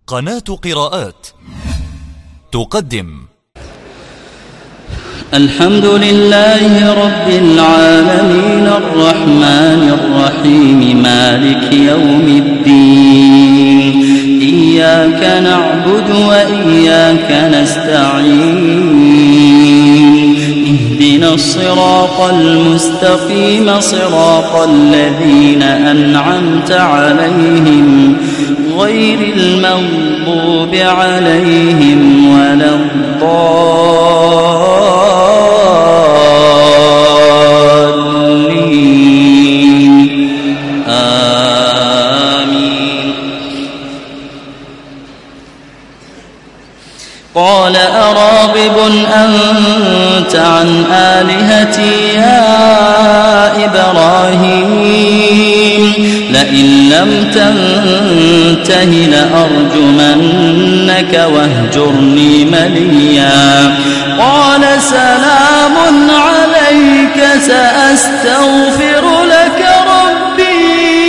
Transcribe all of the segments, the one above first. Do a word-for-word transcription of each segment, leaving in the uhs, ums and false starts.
قناة قراءات تقدم الحمد لله رب العالمين الرحمن الرحيم مالك يوم الدين إياك نعبد وإياك نستعين اهدنا الصراط المستقيم صراط الذين أنعمت عليهم غير المغضوب عليهم ولا الضالين آمين. قال أراغب أنت عن آلهتي يا إبراهيم لئن لم تنته لأرجمنك واهجرني مليا. قال سلام عليك سأستغفر لك ربي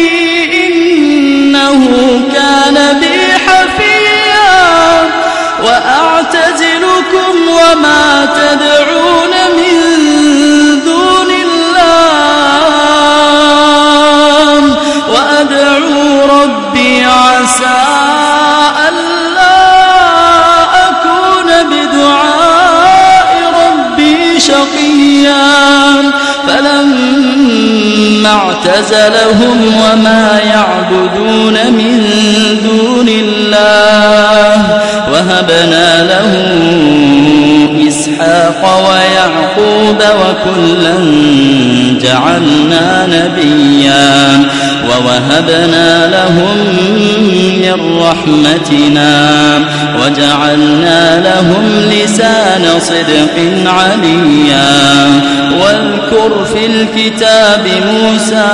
إنه كان بي حفيا. وأعتزلكم وما تدعون من دون الله وأدعو ربي عسى ألا أكون بدعاء ربي شقيا. فلما اعتزلهم وما يعبدون من دون الله وهبنا له إسحاق ويعقوب وكلا جعلنا نبيا ووهبنا لهم من رحمتنا وجعلنا لهم لسان صدق عليا. واذكر في الكتاب موسى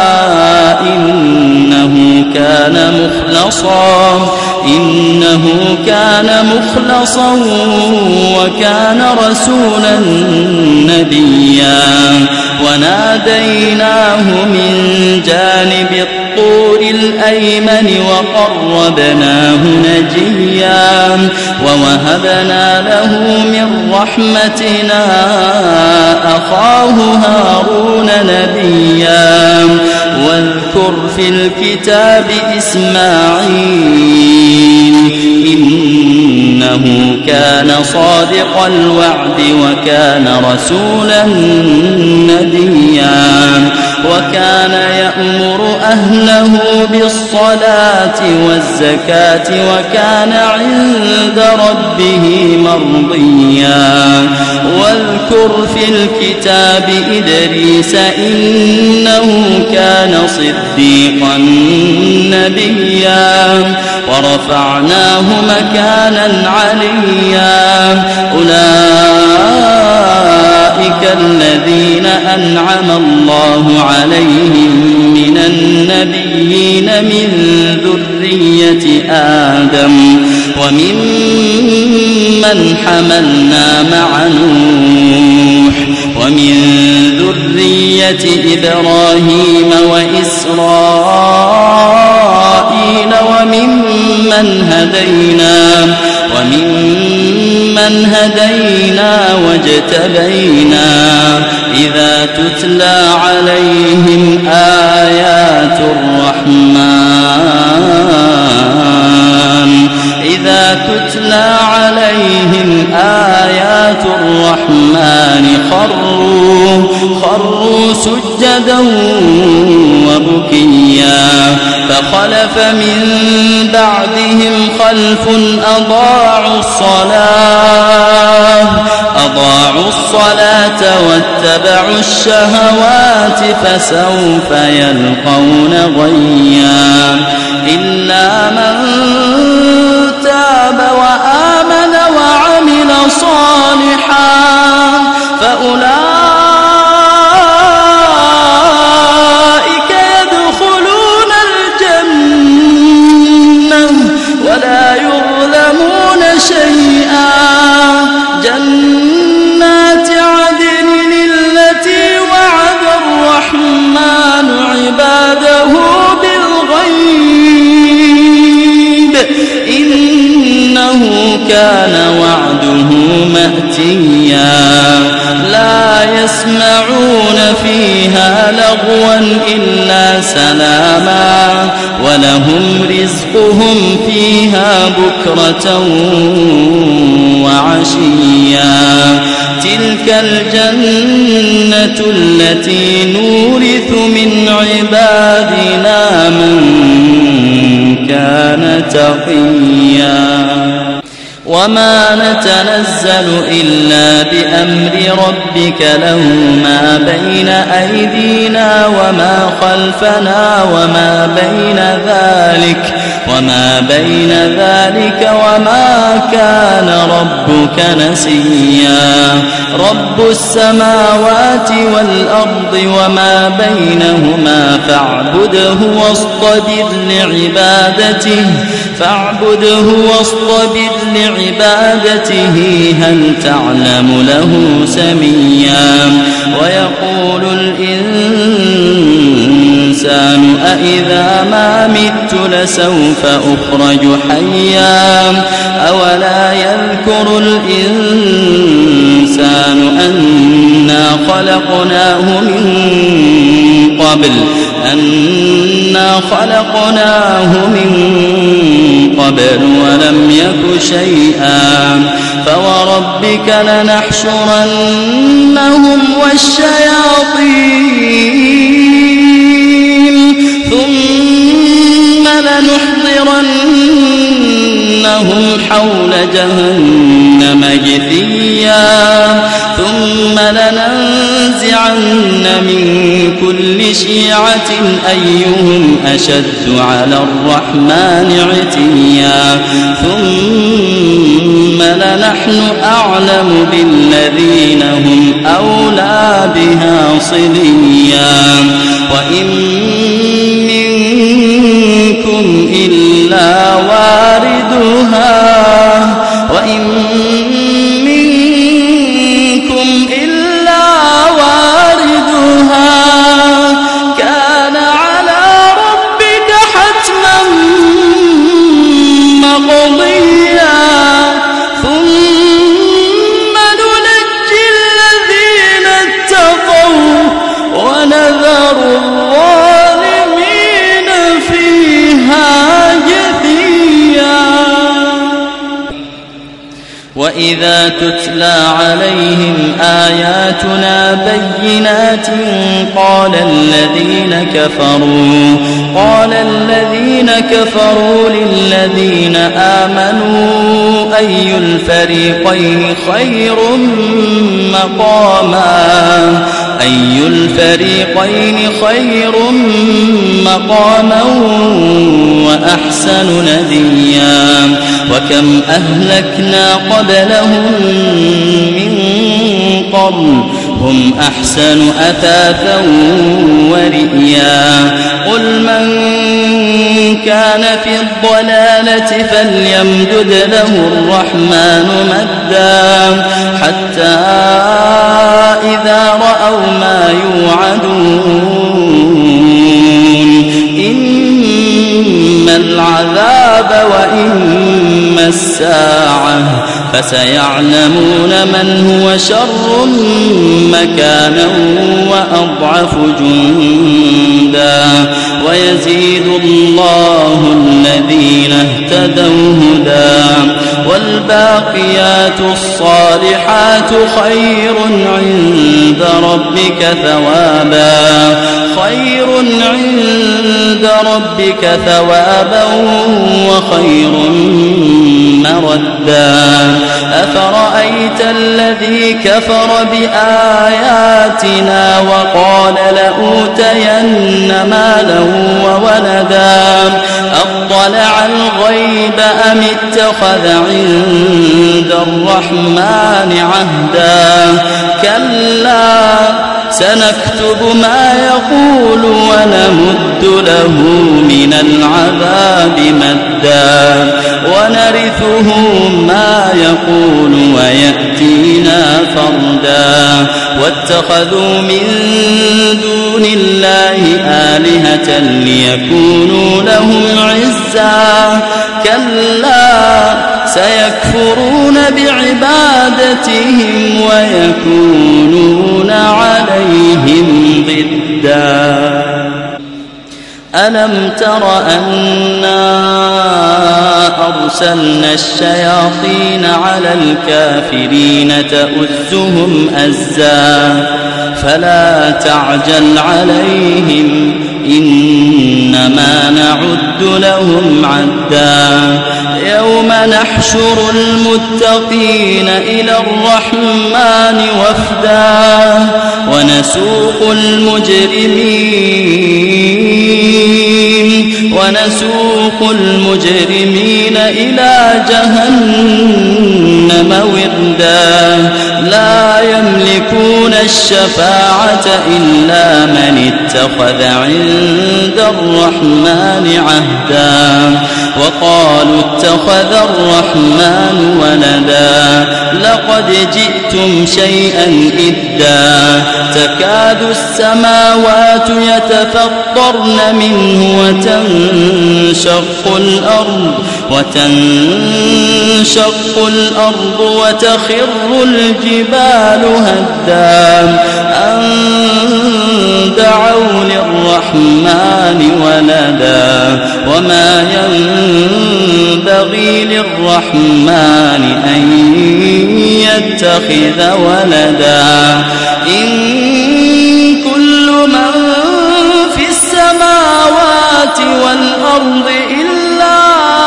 إنه كان مخلصا إنه كان مخلصا وكان رسولا نبيا. وناديناه من جانب الطور الأيمن وقربناه نجيا ووهبنا له من رحمتنا أخاه هارون نبيا. واذكر في الكتاب إسماعيل إنه كان صادق الوعد وكان رسولا نبيا. وكان يأمر أهله بالصلاة والزكاة وكان عند ربه مرضيا. واذكر في الكتاب إدريس إنه كان صديقا نبيا ورفعناه مكانا عليا. أولئك الذين أنعم الله عليهم من النبيين من ذرية آدم وممن حملنا مع نوح ومن ذرية إبراهيم وإسرائيل وممن هدينا وممن هدينا واجتبينا إذا تتلى عليهم آيات الرحمن إذا تتلى عليهم آيات الرحمن خروا خروا سجدا وبكيا. فخلف من بعدهم خلف أضاعوا الصلاة أضاعوا الصلاة واتبعوا الشهوات فسوف يلقون غيا. إلا من تاب وآمن وعمل صالحا فأولئك يدخلون الجنة ولا يظلمون شيئا. جنات عدن التي وعد الرحمن عباده بالغيب إن لهم رزقهم فيها بكرة وعشيا تلك الجنة التي نورث من عبادنا من كان تقيا وما نتنزل إلا بأمر ربك له ما بين أيدينا وما خلفنا وما بين ذلك وما بين ذلك وما كان ربك نسيا رب السماوات والأرض وما بينهما فاعبده واصطبر لعبادته فاعبده واصطبر لعبادته هل تعلم له سميا ويقول الإنسان أإذا ما مت لسوف أخرج حيا أولا يذكر الإنسان أنا خلقناه من قبل أنا خلقناه من قبل ولم يك شيئا فوربك لنحشرنهم والشياطين ثم لنحضرنهم حول جهنم جثيا ثم لننزعن من كل شيعة أيهم أشد على الرحمن عتيا ثم لنحن أعلم بالذين هم أولى بها صليا وإن منكم إلا واردها وإن منكم إلا واردها كان على ربك حتما مقضيا ثم ننجي الذين اتقوا ونذر الظالمين فيها جثيا وإذا تتلى عليهم آياتنا بينات قال الذين كفروا قال الذين كفروا للذين آمنوا أي الفريقين خير مقاما أي الفريقين خير مقاما وأحسن نديا وكم أهلكنا قبلهم من قرن هم أحسن أثاثا ورئيا قل من كان في الضلالة فليمدد له الرحمن مدا حتى إذا رأوا ما يوعدون إما العذاب وإما الساعة فسيعلمون من هو شر مكانا وأضعف جندا ويزيد الله الذين اهتدوا هدى والباقيات الصالحات خير عند ربك ثوابا خير عند ربك ثوابا وخير مردا أفرأيت الذي كفر بآياتنا وقال لأوتين مالا وولدا أطلع الغيب أم اتخذ عند الرحمن عهدا كلا سنكتب ما يقول ونمد له من العذاب مدا ونرثه ما يقول ويأتينا فردا واتخذوا من دون الله آلهة ليكونوا لهم عزا كلا سيكفرون بعبادتهم ويكونون عليهم ضدا ألم تر أنا أرسلنا الشياطين على الكافرين تؤزهم أزا فلا تعجل عليهم إنما نعد لهم عدا يوم نحشر المتقين إلى الرحمن وفدا ونسوق المجرمين ونسوق المجرمين إلى جهنم وردا لا يملكون الشفاعة إلا من اتخذ عند الرحمن عهدا وقالوا اتخذ الرحمن ولدا لقد جئتم شيئا إدا تكاد السماوات يتفطرن منه وتنشق الأرض وتنشق الأرض وتخر الجبال هدا أن دعوا للرحمن ولدا وما ينبغي للرحمن أن يتخذ ولدا إن كل من في السماوات والأرض إلا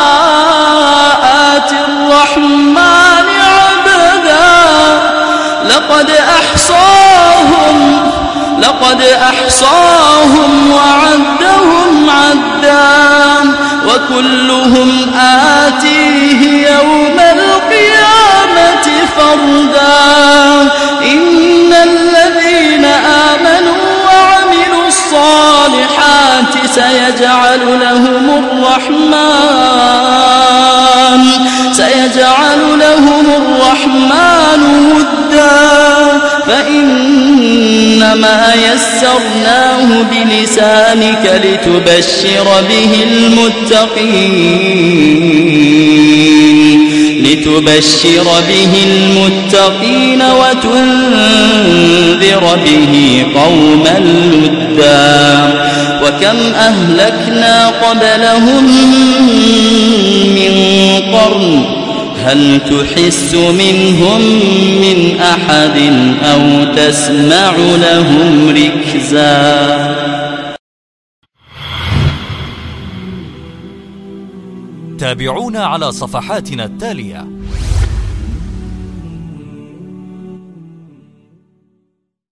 آتي الرحمن عبدا لقد أحصاهم لقد أحصاهم وعدهم عدا وكلهم آتيه يوم القيامة فردا إن الذين آمنوا وعملوا الصالحات سيجعل لهم الرحمن سيجعل لهم الرحمن ودا فإنما يسرناه بلسانك لتبشر به المتقين لتبشر به المتقين وتنذر به قوما لدا وكم أهلكنا قبلهم من قرن هل تحس منهم من أحد أو تسمع لهم ركزا. تابعونا على صفحاتنا التالية.